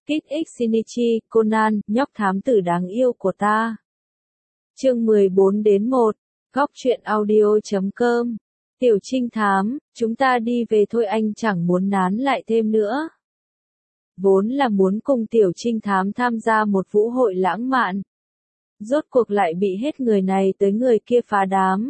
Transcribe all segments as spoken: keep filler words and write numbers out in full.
Kit X Shinichi, Conan, nhóc thám tử đáng yêu của ta. Chương mười bốn đến một, góc truyện audio chấm com. Tiểu trinh thám, chúng ta đi về thôi, anh chẳng muốn nán lại thêm nữa. Vốn là muốn cùng tiểu trinh thám tham gia một vũ hội lãng mạn. Rốt cuộc lại bị hết người này tới người kia phá đám.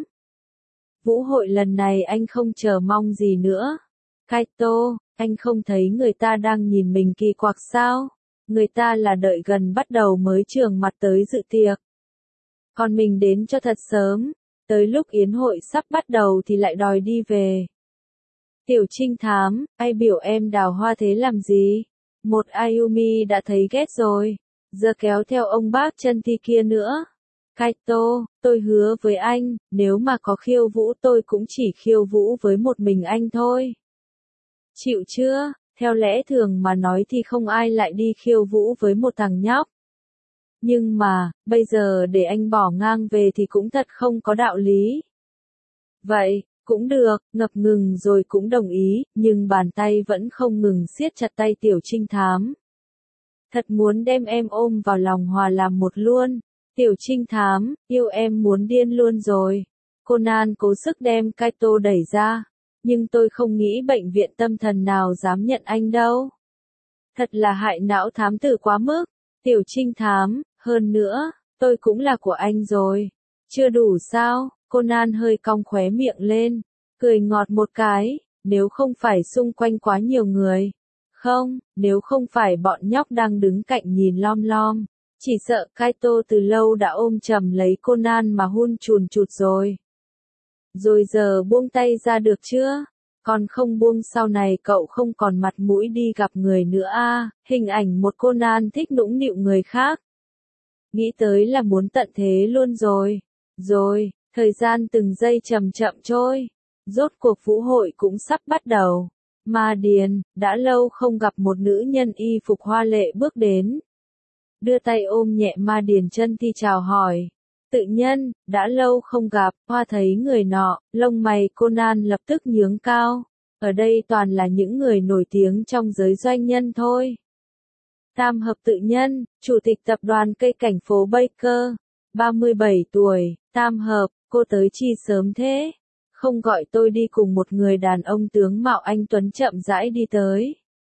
Vũ hội lần này anh không chờ mong gì nữa. Kaito, anh không thấy người ta đang nhìn mình kỳ quặc sao? Người ta là đợi gần bắt đầu mới trường mặt tới dự tiệc. Còn mình đến cho thật sớm, tới lúc yến hội sắp bắt đầu thì lại đòi đi về. Tiểu trinh thám, ai biểu em đào hoa thế làm gì? Một Ayumi đã thấy ghét rồi, giờ kéo theo ông bác chân thi kia nữa. Kaito, tôi hứa với anh, nếu mà có khiêu vũ tôi cũng chỉ khiêu vũ với một mình anh thôi. Chịu chưa? Theo lẽ thường mà nói thì không ai lại đi khiêu vũ với một thằng nhóc. Nhưng mà, bây giờ để anh bỏ ngang về thì cũng thật không có đạo lý. Vậy, cũng được, ngập ngừng rồi cũng đồng ý, nhưng bàn tay vẫn không ngừng siết chặt tay tiểu trinh thám. Thật muốn đem em ôm vào lòng hòa làm một luôn. Tiểu trinh thám, yêu em muốn điên luôn rồi. Conan cố sức đem Kaito đẩy ra. Nhưng tôi không nghĩ bệnh viện tâm thần nào dám nhận anh đâu. Thật là hại não thám tử quá mức. Tiểu trinh thám, hơn nữa, tôi cũng là của anh rồi. Chưa đủ sao? Conan hơi cong khóe miệng lên, cười ngọt một cái, nếu không phải xung quanh quá nhiều người. Không, nếu không phải bọn nhóc đang đứng cạnh nhìn lom lom, chỉ sợ Kaito từ lâu đã ôm chầm lấy Conan mà hun chùn chụt rồi. Rồi giờ buông tay ra được chưa? Còn không buông sau này cậu không còn mặt mũi đi gặp người nữa a. À, hình ảnh một Conan thích nũng nịu người khác. Nghĩ tới là muốn tận thế luôn rồi. Rồi, thời gian từng giây chậm chậm trôi. Rốt cuộc vũ hội cũng sắp bắt đầu. Ma Điền, đã lâu không gặp một nữ nhân y phục hoa lệ bước đến. Đưa tay ôm nhẹ Ma Điền chân thi chào hỏi. Tự nhân, đã lâu không gặp, hoa thấy người nọ, lông mày Conan lập tức nhướng cao. Ở đây toàn là những người nổi tiếng trong giới doanh nhân thôi. Tam Hợp Tự Nhân, chủ tịch tập đoàn cây cảnh phố Baker, ba mươi bảy tuổi, Tam Hợp, cô tới chi sớm thế? Không gọi tôi đi cùng một người đàn ông tướng mạo anh tuấn chậm rãi đi tới.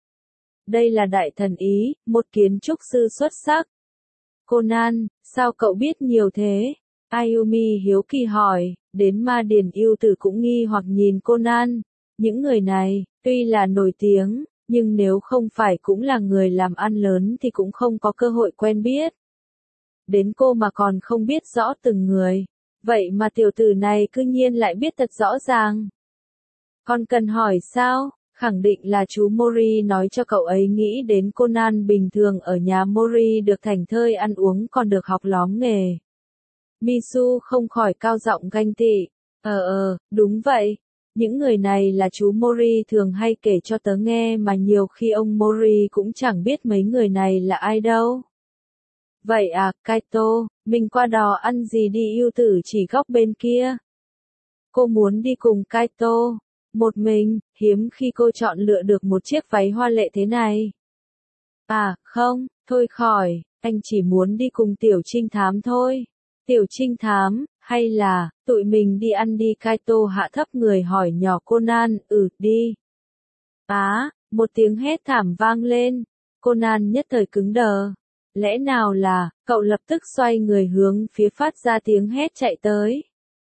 Đây là đại thần Ý, một kiến trúc sư xuất sắc. Conan, sao cậu biết nhiều thế? Ayumi hiếu kỳ hỏi, đến Ma Điền yêu tử cũng nghi hoặc nhìn Conan. Những người này, tuy là nổi tiếng, nhưng nếu không phải cũng là người làm ăn lớn thì cũng không có cơ hội quen biết. Đến cô mà còn không biết rõ từng người. Vậy mà tiểu tử này cư nhiên lại biết thật rõ ràng. Còn cần hỏi sao? Khẳng định là chú Mori nói cho cậu ấy nghĩ đến Conan bình thường ở nhà Mori được thảnh thơi ăn uống còn được học lóm nghề. Misu không khỏi cao giọng ganh tị. Ờ ờ, đúng vậy. Những người này là chú Mori thường hay kể cho tớ nghe mà nhiều khi ông Mori cũng chẳng biết mấy người này là ai đâu. Vậy à, Kaito, mình qua đó ăn gì đi, yêu tử chỉ góc bên kia. Cô muốn đi cùng Kaito. Một mình, hiếm khi cô chọn lựa được một chiếc váy hoa lệ thế này. À, không, thôi khỏi, anh chỉ muốn đi cùng tiểu trinh thám thôi. Tiểu trinh thám, hay là, tụi mình đi ăn đi, Kaito hạ thấp người hỏi nhỏ Conan, ừ, đi. Á, một tiếng hét thảm vang lên. Conan nhất thời cứng đờ. Lẽ nào là, cậu lập tức xoay người hướng phía phát ra tiếng hét chạy tới.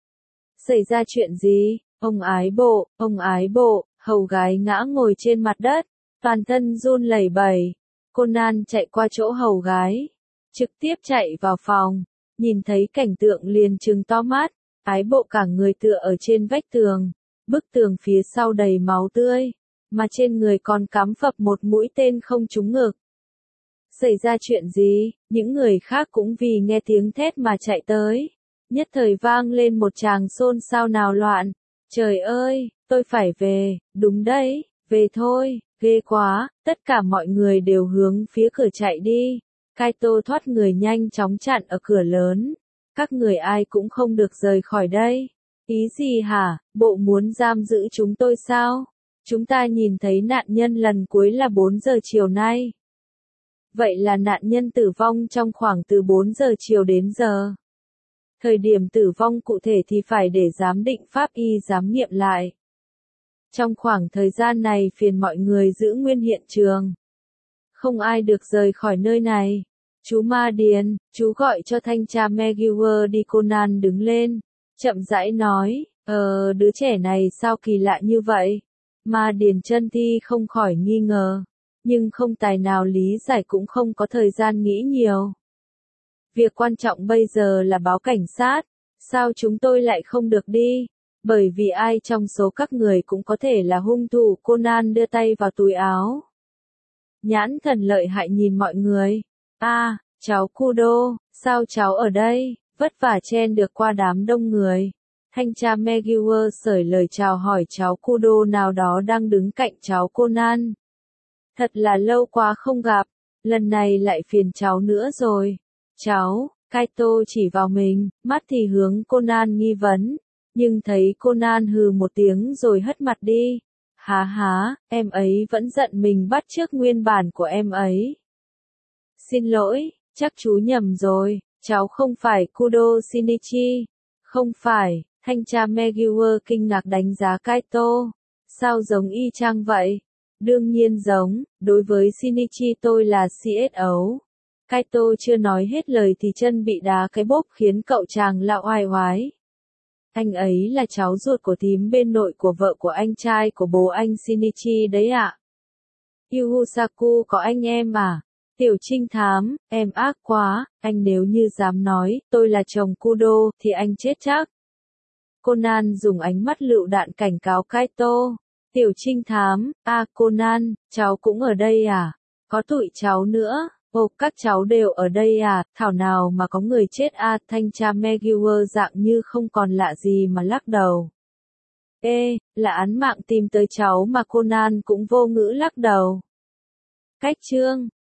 Xảy ra chuyện gì? Ông ái bộ, ông ái bộ, hầu gái ngã ngồi trên mặt đất, toàn thân run lẩy bẩy. Conan chạy qua chỗ hầu gái, trực tiếp chạy vào phòng, nhìn thấy cảnh tượng liền trừng to mắt, ái bộ cả người tựa ở trên vách tường, bức tường phía sau đầy máu tươi, mà trên người còn cắm phập một mũi tên không trúng ngực. Xảy ra chuyện gì? Những người khác cũng vì nghe tiếng thét mà chạy tới. Nhất thời vang lên một tràng xôn xao náo loạn. Trời ơi, tôi phải về, đúng đấy, về thôi, ghê quá, tất cả mọi người đều hướng phía cửa chạy đi. Kaito thoát người nhanh chóng chặn ở cửa lớn. Các người ai cũng không được rời khỏi đây. Ý gì hả, bộ muốn giam giữ chúng tôi sao? Chúng ta nhìn thấy nạn nhân lần cuối là bốn giờ chiều nay. Vậy là nạn nhân tử vong trong khoảng từ bốn giờ chiều đến giờ. Thời điểm tử vong cụ thể thì phải để giám định pháp y giám nghiệm lại. Trong khoảng thời gian này phiền mọi người giữ nguyên hiện trường. Không ai được rời khỏi nơi này. Chú Ma Điền, chú gọi cho thanh tra McGuire đi. Conan đứng lên, chậm rãi nói, ờ, đứa trẻ này sao kỳ lạ như vậy? Ma Điền chân thi không khỏi nghi ngờ, nhưng không tài nào lý giải cũng không có thời gian nghĩ nhiều. Việc quan trọng bây giờ là báo cảnh sát, sao chúng tôi lại không được đi? Bởi vì ai trong số các người cũng có thể là hung thủ. Conan đưa tay vào túi áo. Nhãn thần lợi hại nhìn mọi người. A, à, cháu Kudo, sao cháu ở đây? Vất vả chen được qua đám đông người. Thanh tra McGuire sởi lời chào hỏi cháu Kudo nào đó đang đứng cạnh cháu Conan. Thật là lâu quá không gặp, lần này lại phiền cháu nữa rồi. Cháu, Kaito chỉ vào mình, mắt thì hướng Conan nghi vấn, nhưng thấy Conan hừ một tiếng rồi hất mặt đi. Há há, em ấy vẫn giận mình bắt chước nguyên bản của em ấy. Xin lỗi, chắc chú nhầm rồi, cháu không phải Kudo Shinichi. Không phải, thanh tra McGuire kinh ngạc đánh giá Kaito. Sao giống y chang vậy? Đương nhiên giống, đối với Shinichi tôi là xê ét o. Kaito chưa nói hết lời thì chân bị đá cái bốp khiến cậu chàng lạo oai oái. Anh ấy là cháu ruột của thím bên nội của vợ của anh trai của bố anh Shinichi đấy ạ. Yusaku có anh em à? Tiểu trinh thám, em ác quá, anh nếu như dám nói, tôi là chồng Kudo, thì anh chết chắc. Conan dùng ánh mắt lựu đạn cảnh cáo Kaito. Tiểu trinh thám, a Conan, cháu cũng ở đây à? Có tụi cháu nữa, ồ các cháu đều ở đây à, thảo nào mà có người chết a thanh tra McGuire dạng như không còn lạ gì mà lắc đầu. Ê, là án mạng tìm tới cháu mà Conan cũng vô ngữ lắc đầu. Cách chương